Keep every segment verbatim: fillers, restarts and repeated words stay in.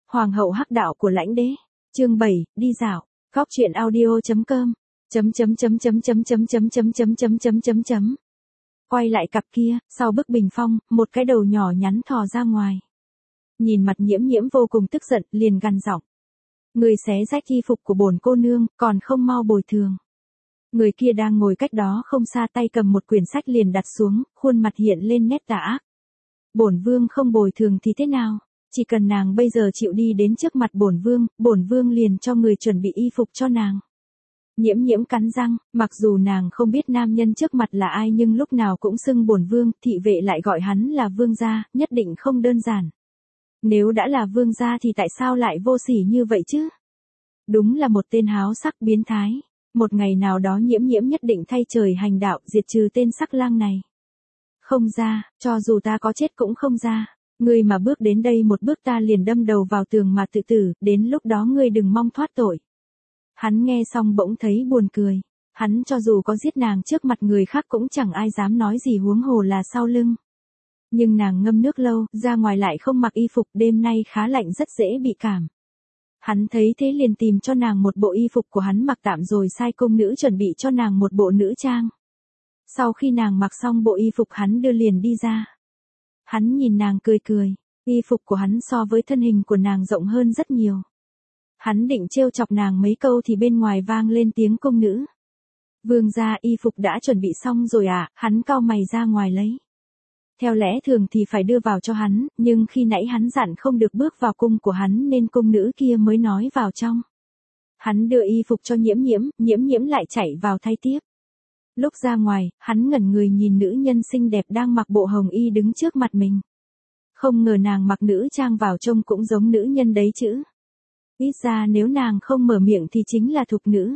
Hoàng hậu hắc đạo của lãnh đế. Chương bảy, đi dạo. Góc truyện audio.com. Chấm chấm chấm chấm chấm chấm chấm chấm chấm chấm chấm chấm chấm. Quay lại cặp kia, sau bức bình phong, một cái đầu nhỏ nhắn thò ra ngoài. Nhìn mặt Nhiễm Nhiễm vô cùng tức giận, liền gằn giọng. Người xé rách y phục của bổn cô nương, còn không mau bồi thường. Người kia đang ngồi cách đó không xa, tay cầm một quyển sách liền đặt xuống, khuôn mặt hiện lên nét tà ác. Bổn vương không bồi thường thì thế nào? Chỉ cần nàng bây giờ chịu đi đến trước mặt bổn vương, bổn vương liền cho người chuẩn bị y phục cho nàng. Nhiễm Nhiễm cắn răng, mặc dù nàng không biết nam nhân trước mặt là ai nhưng lúc nào cũng xưng bổn vương, thị vệ lại gọi hắn là vương gia, nhất định không đơn giản. Nếu đã là vương gia thì tại sao lại vô sỉ như vậy chứ? Đúng là một tên háo sắc biến thái. Một ngày nào đó Nhiễm Nhiễm nhất định thay trời hành đạo, diệt trừ tên sắc lang này. Không ra, cho dù ta có chết cũng không ra. Ngươi mà bước đến đây một bước ta liền đâm đầu vào tường mà tự tử, đến lúc đó ngươi đừng mong thoát tội. Hắn nghe xong bỗng thấy buồn cười. Hắn cho dù có giết nàng trước mặt người khác cũng chẳng ai dám nói gì, huống hồ là sau lưng. Nhưng nàng ngâm nước lâu, ra ngoài lại không mặc y phục, đêm nay khá lạnh rất dễ bị cảm. Hắn thấy thế liền tìm cho nàng một bộ y phục của hắn mặc tạm rồi sai cung nữ chuẩn bị cho nàng một bộ nữ trang. Sau khi nàng mặc xong bộ y phục hắn đưa liền đi ra. Hắn nhìn nàng cười cười, y phục của hắn so với thân hình của nàng rộng hơn rất nhiều. Hắn định trêu chọc nàng mấy câu thì bên ngoài vang lên tiếng cung nữ. Vương gia, y phục đã chuẩn bị xong rồi à? Hắn cau mày ra ngoài lấy. Theo lẽ thường thì phải đưa vào cho hắn, nhưng khi nãy hắn dặn không được bước vào cung của hắn nên cung nữ kia mới nói vào trong. Hắn đưa y phục cho Nhiễm Nhiễm, Nhiễm Nhiễm lại chạy vào thay tiếp. Lúc ra ngoài, hắn ngẩn người nhìn nữ nhân xinh đẹp đang mặc bộ hồng y đứng trước mặt mình. Không ngờ nàng mặc nữ trang vào trông cũng giống nữ nhân đấy chứ. Ít ra nếu nàng không mở miệng thì chính là thục nữ.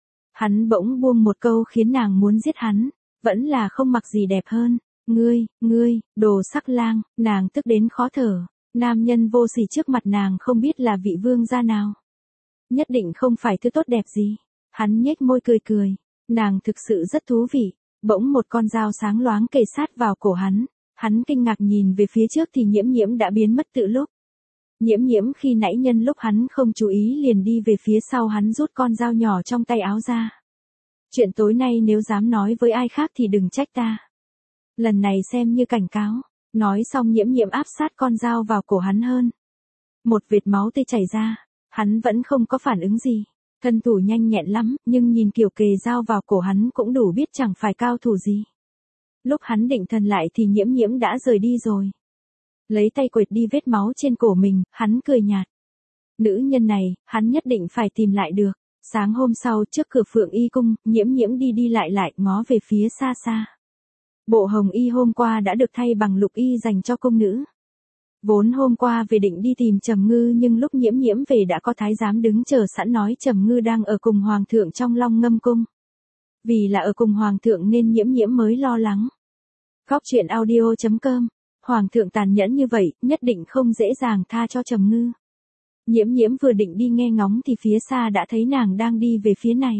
Hắn bỗng buông một câu khiến nàng muốn giết hắn, vẫn là không mặc gì đẹp hơn. Ngươi, ngươi, đồ sắc lang, nàng tức đến khó thở. Nam nhân vô sỉ trước mặt nàng không biết là vị vương gia nào. Nhất định không phải thứ tốt đẹp gì. Hắn nhếch môi cười cười. Nàng thực sự rất thú vị. Bỗng một con dao sáng loáng kề sát vào cổ hắn. Hắn kinh ngạc nhìn về phía trước thì Nhiễm Nhiễm đã biến mất từ lúc. Nhiễm Nhiễm khi nãy nhân lúc hắn không chú ý liền đi về phía sau hắn, rút con dao nhỏ trong tay áo ra. Chuyện tối nay nếu dám nói với ai khác thì đừng trách ta. Lần này xem như cảnh cáo. Nói xong Nhiễm Nhiễm áp sát con dao vào cổ hắn hơn. Một vệt máu tươi chảy ra. Hắn vẫn không có phản ứng gì. Thân thủ nhanh nhẹn lắm, nhưng nhìn kiểu kề dao vào cổ hắn cũng đủ biết chẳng phải cao thủ gì. Lúc hắn định thần lại thì Nhiễm Nhiễm đã rời đi rồi. Lấy tay quệt đi vết máu trên cổ mình, hắn cười nhạt. Nữ nhân này, hắn nhất định phải tìm lại được. Sáng hôm sau trước cửa Phượng Y cung, Nhiễm Nhiễm đi đi lại lại ngó về phía xa xa. Bộ hồng y hôm qua đã được thay bằng lục y dành cho cung nữ. Vốn hôm qua về định đi tìm Trầm Ngư nhưng lúc Nhiễm Nhiễm về đã có thái giám đứng chờ sẵn nói Trầm Ngư đang ở cùng hoàng thượng trong Long Ngâm cung. Vì là ở cùng hoàng thượng nên Nhiễm Nhiễm mới lo lắng. Góc truyện audio.com. Hoàng thượng tàn nhẫn như vậy, nhất định không dễ dàng tha cho Trầm Ngư. Nhiễm Nhiễm vừa định đi nghe ngóng thì phía xa đã thấy nàng đang đi về phía này.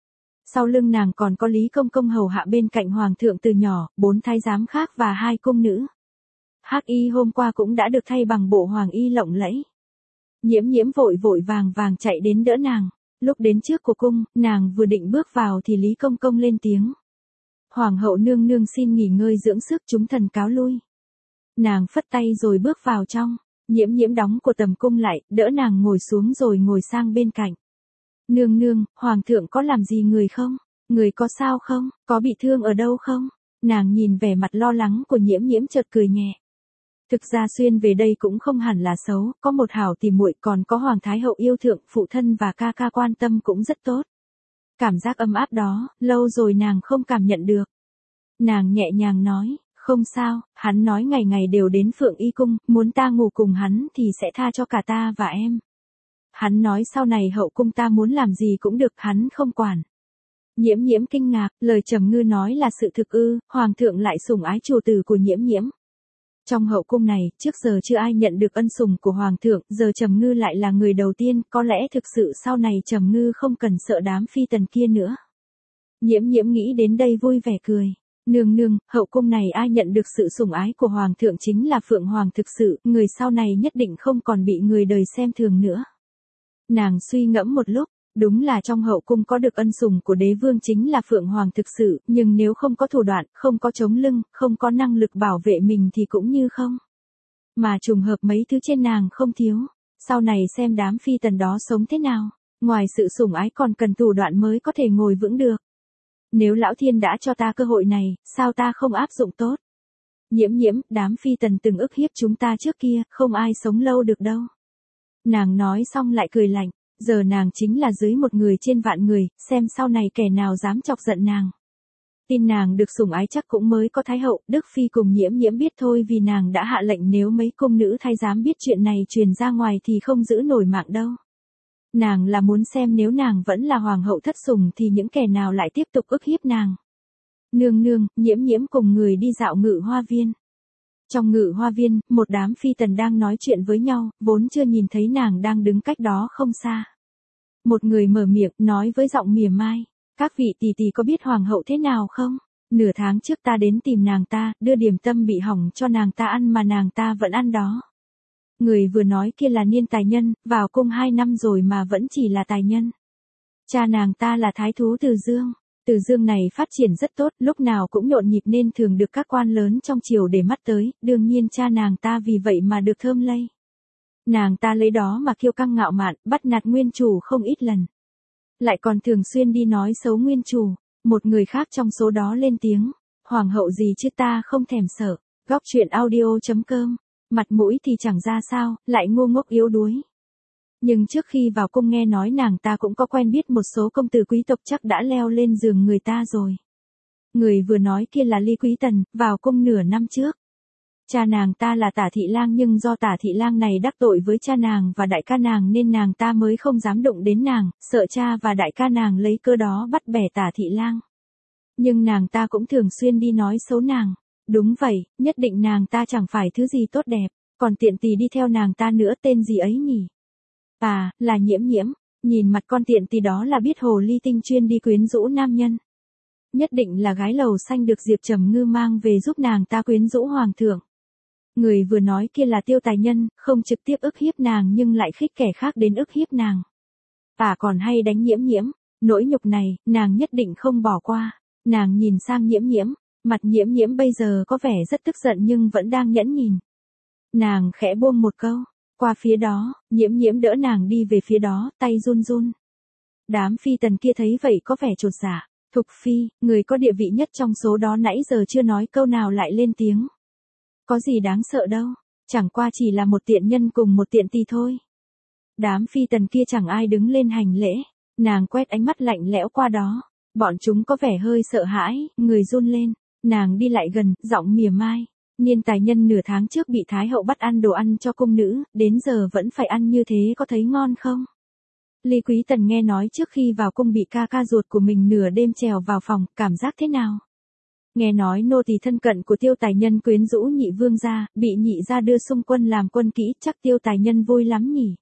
Sau lưng nàng còn có Lý Công Công hầu hạ bên cạnh hoàng thượng từ nhỏ, bốn thái giám khác và hai cung nữ. Hắc y hôm qua cũng đã được thay bằng bộ hoàng y lộng lẫy. Nhiễm Nhiễm vội vội vàng vàng chạy đến đỡ nàng. Lúc đến trước của cung, nàng vừa định bước vào thì Lý Công Công lên tiếng. Hoàng hậu nương nương xin nghỉ ngơi dưỡng sức, chúng thần cáo lui. Nàng phất tay rồi bước vào trong. Nhiễm Nhiễm đóng của tầm cung lại, đỡ nàng ngồi xuống rồi ngồi sang bên cạnh. Nương nương, hoàng thượng có làm gì người không? Người có sao không? Có bị thương ở đâu không? Nàng nhìn vẻ mặt lo lắng của Nhiễm Nhiễm chợt cười nhẹ. Thực ra xuyên về đây cũng không hẳn là xấu, có một hảo tỉ muội, còn có hoàng thái hậu yêu thượng, phụ thân và ca ca quan tâm cũng rất tốt. Cảm giác ấm áp đó, lâu rồi nàng không cảm nhận được. Nàng nhẹ nhàng nói, không sao, hắn nói ngày ngày đều đến Phượng Y cung, muốn ta ngủ cùng hắn thì sẽ tha cho cả ta và em. Hắn nói sau này hậu cung ta muốn làm gì cũng được, hắn không quản. Nhiễm Nhiễm kinh ngạc, lời Trầm Ngư nói là sự thực ư? Hoàng thượng lại sủng ái chủ tử của Nhiễm Nhiễm. Trong hậu cung này, trước giờ chưa ai nhận được ân sủng của hoàng thượng, giờ Trầm Ngư lại là người đầu tiên, có lẽ thực sự sau này Trầm Ngư không cần sợ đám phi tần kia nữa. Nhiễm Nhiễm nghĩ đến đây vui vẻ cười. Nương nương, hậu cung này ai nhận được sự sủng ái của hoàng thượng chính là Phượng Hoàng thực sự, người sau này nhất định không còn bị người đời xem thường nữa. Nàng suy ngẫm một lúc, đúng là trong hậu cung có được ân sủng của đế vương chính là Phượng Hoàng thực sự, nhưng nếu không có thủ đoạn, không có chống lưng, không có năng lực bảo vệ mình thì cũng như không. Mà trùng hợp mấy thứ trên nàng không thiếu, sau này xem đám phi tần đó sống thế nào, ngoài sự sủng ái còn cần thủ đoạn mới có thể ngồi vững được. Nếu lão thiên đã cho ta cơ hội này, sao ta không áp dụng tốt? Nhiễm nhiễm, đám phi tần từng ức hiếp chúng ta trước kia, không ai sống lâu được đâu. Nàng nói xong lại cười lạnh, giờ nàng chính là dưới một người trên vạn người, xem sau này kẻ nào dám chọc giận nàng. Tin nàng được sủng ái chắc cũng mới có thái hậu, Đức Phi cùng nhiễm nhiễm biết thôi vì nàng đã hạ lệnh nếu mấy cung nữ thái giám biết chuyện này truyền ra ngoài thì không giữ nổi mạng đâu. Nàng là muốn xem nếu nàng vẫn là hoàng hậu thất sủng thì những kẻ nào lại tiếp tục ức hiếp nàng. Nương nương, nhiễm nhiễm cùng người đi dạo ngự hoa viên. Trong ngự hoa viên, một đám phi tần đang nói chuyện với nhau, vốn chưa nhìn thấy nàng đang đứng cách đó không xa. Một người mở miệng, nói với giọng mỉa mai, các vị tỷ tỷ có biết hoàng hậu thế nào không? Nửa tháng trước ta đến tìm nàng ta, đưa điểm tâm bị hỏng cho nàng ta ăn mà nàng ta vẫn ăn đó. Người vừa nói kia là Niên Tài Nhân, vào cung hai năm rồi mà vẫn chỉ là tài nhân. Cha nàng ta là thái thú Từ Dương. Từ Dương này phát triển rất tốt, lúc nào cũng nhộn nhịp nên thường được các quan lớn trong triều để mắt tới, đương nhiên cha nàng ta vì vậy mà được thơm lây. Nàng ta lấy đó mà kiêu căng ngạo mạn, bắt nạt nguyên chủ không ít lần. Lại còn thường xuyên đi nói xấu nguyên chủ, một người khác trong số đó lên tiếng, hoàng hậu gì chứ ta không thèm sợ, góc truyện audio chấm com, mặt mũi thì chẳng ra sao, lại ngu ngốc yếu đuối. Nhưng trước khi vào cung nghe nói nàng ta cũng có quen biết một số công tử quý tộc chắc đã leo lên giường người ta rồi. Người vừa nói kia là Ly Quý Tần, vào cung nửa năm trước. Cha nàng ta là Tả Thị Lang nhưng do Tả Thị Lang này đắc tội với cha nàng và đại ca nàng nên nàng ta mới không dám đụng đến nàng, sợ cha và đại ca nàng lấy cơ đó bắt bẻ Tả Thị Lang. Nhưng nàng ta cũng thường xuyên đi nói xấu nàng. Đúng vậy, nhất định nàng ta chẳng phải thứ gì tốt đẹp, còn tiện tỳ đi theo nàng ta nữa tên gì ấy nhỉ? À, là nhiễm nhiễm, nhìn mặt con tiện tỳ đó là biết hồ ly tinh chuyên đi quyến rũ nam nhân. Nhất định là gái lầu xanh được Diệp Trầm Ngư mang về giúp nàng ta quyến rũ hoàng thượng. Người vừa nói kia là Tiêu Tài Nhân, không trực tiếp ức hiếp nàng nhưng lại khích kẻ khác đến ức hiếp nàng. À còn hay đánh nhiễm nhiễm, nỗi nhục này, nàng nhất định không bỏ qua. Nàng nhìn sang nhiễm nhiễm, mặt nhiễm nhiễm bây giờ có vẻ rất tức giận nhưng vẫn đang nhẫn nhìn. Nàng khẽ buông một câu. Qua phía đó, nhiễm nhiễm đỡ nàng đi về phía đó, tay run run. Đám phi tần kia thấy vậy có vẻ chột dạ. Thục phi, người có địa vị nhất trong số đó nãy giờ chưa nói câu nào lại lên tiếng. Có gì đáng sợ đâu, chẳng qua chỉ là một tiện nhân cùng một tiện tỳ thôi. Đám phi tần kia chẳng ai đứng lên hành lễ, nàng quét ánh mắt lạnh lẽo qua đó. Bọn chúng có vẻ hơi sợ hãi, người run lên, nàng đi lại gần, giọng mỉa mai. Niên Tài Nhân nửa tháng trước bị Thái hậu bắt ăn đồ ăn cho cung nữ, đến giờ vẫn phải ăn như thế có thấy ngon không? Ly Quý Tần nghe nói trước khi vào cung bị ca ca ruột của mình nửa đêm trèo vào phòng, cảm giác thế nào? Nghe nói nô tỳ thân cận của Tiêu Tài Nhân quyến rũ nhị vương gia, bị nhị gia đưa xung quân làm quân kỹ, chắc Tiêu Tài Nhân vui lắm nhỉ?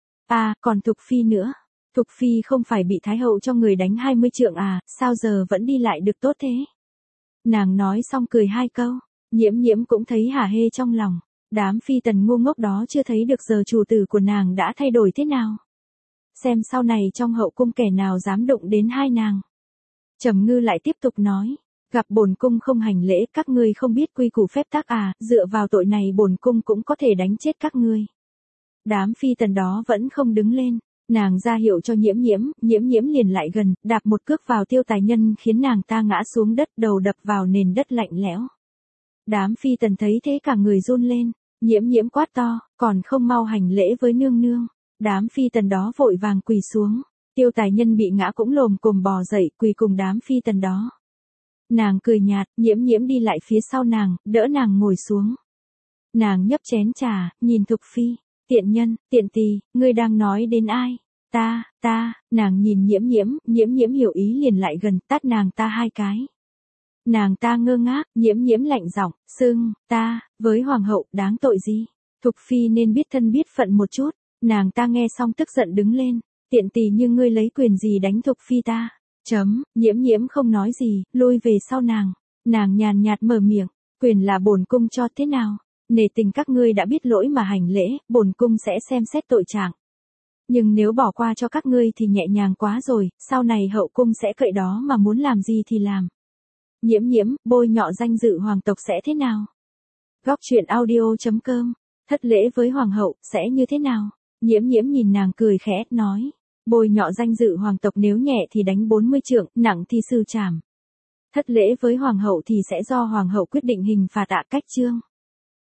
À, còn Thục Phi nữa. Thục Phi không phải bị Thái hậu cho người đánh hai mươi trượng à, sao giờ vẫn đi lại được tốt thế? Nàng nói xong cười hai câu. Nhiễm nhiễm cũng thấy hả hê trong lòng, đám phi tần ngu ngốc đó chưa thấy được giờ chủ tử của nàng đã thay đổi thế nào. Xem sau này trong hậu cung kẻ nào dám đụng đến hai nàng. Trầm Ngư lại tiếp tục nói, gặp bổn cung không hành lễ các ngươi không biết quy củ phép tắc à, dựa vào tội này bổn cung cũng có thể đánh chết các ngươi. Đám phi tần đó vẫn không đứng lên, nàng ra hiệu cho nhiễm nhiễm, nhiễm nhiễm liền lại gần, đạp một cước vào Tiêu Tài Nhân khiến nàng ta ngã xuống đất đầu đập vào nền đất lạnh lẽo. Đám phi tần thấy thế cả người run lên, nhiễm nhiễm quát to, còn không mau hành lễ với nương nương. Đám phi tần đó vội vàng quỳ xuống, Tiêu Tài Nhân bị ngã cũng lồm cồm bò dậy quỳ cùng đám phi tần đó. Nàng cười nhạt, nhiễm nhiễm đi lại phía sau nàng, đỡ nàng ngồi xuống. Nàng nhấp chén trà, nhìn Thục Phi, tiện nhân, tiện tỳ, ngươi đang nói đến ai? Ta, ta, nàng nhìn nhiễm nhiễm, nhiễm nhiễm hiểu ý liền lại gần tát nàng ta hai cái. Nàng ta ngơ ngác, nhiễm nhiễm lạnh giọng, xưng, ta, với hoàng hậu, đáng tội gì? Thục Phi nên biết thân biết phận một chút, nàng ta nghe xong tức giận đứng lên, tiện tỳ như ngươi lấy quyền gì đánh Thục Phi ta? Chấm, nhiễm nhiễm không nói gì, lui về sau nàng. Nàng nhàn nhạt mở miệng, quyền là bổn cung cho thế nào? Nể tình các ngươi đã biết lỗi mà hành lễ, bổn cung sẽ xem xét tội trạng. Nhưng nếu bỏ qua cho các ngươi thì nhẹ nhàng quá rồi, sau này hậu cung sẽ cậy đó mà muốn làm gì thì làm. Nhiễm nhiễm, bôi nhọ danh dự hoàng tộc sẽ thế nào? Góc truyện audio chấm com, thất lễ với hoàng hậu, sẽ như thế nào? Nhiễm nhiễm nhìn nàng cười khẽ, nói. Bôi nhọ danh dự hoàng tộc nếu nhẹ thì đánh bốn mươi trượng, nặng thì xử trảm. Thất lễ với hoàng hậu thì sẽ do hoàng hậu quyết định hình phạt, ạ cách chương.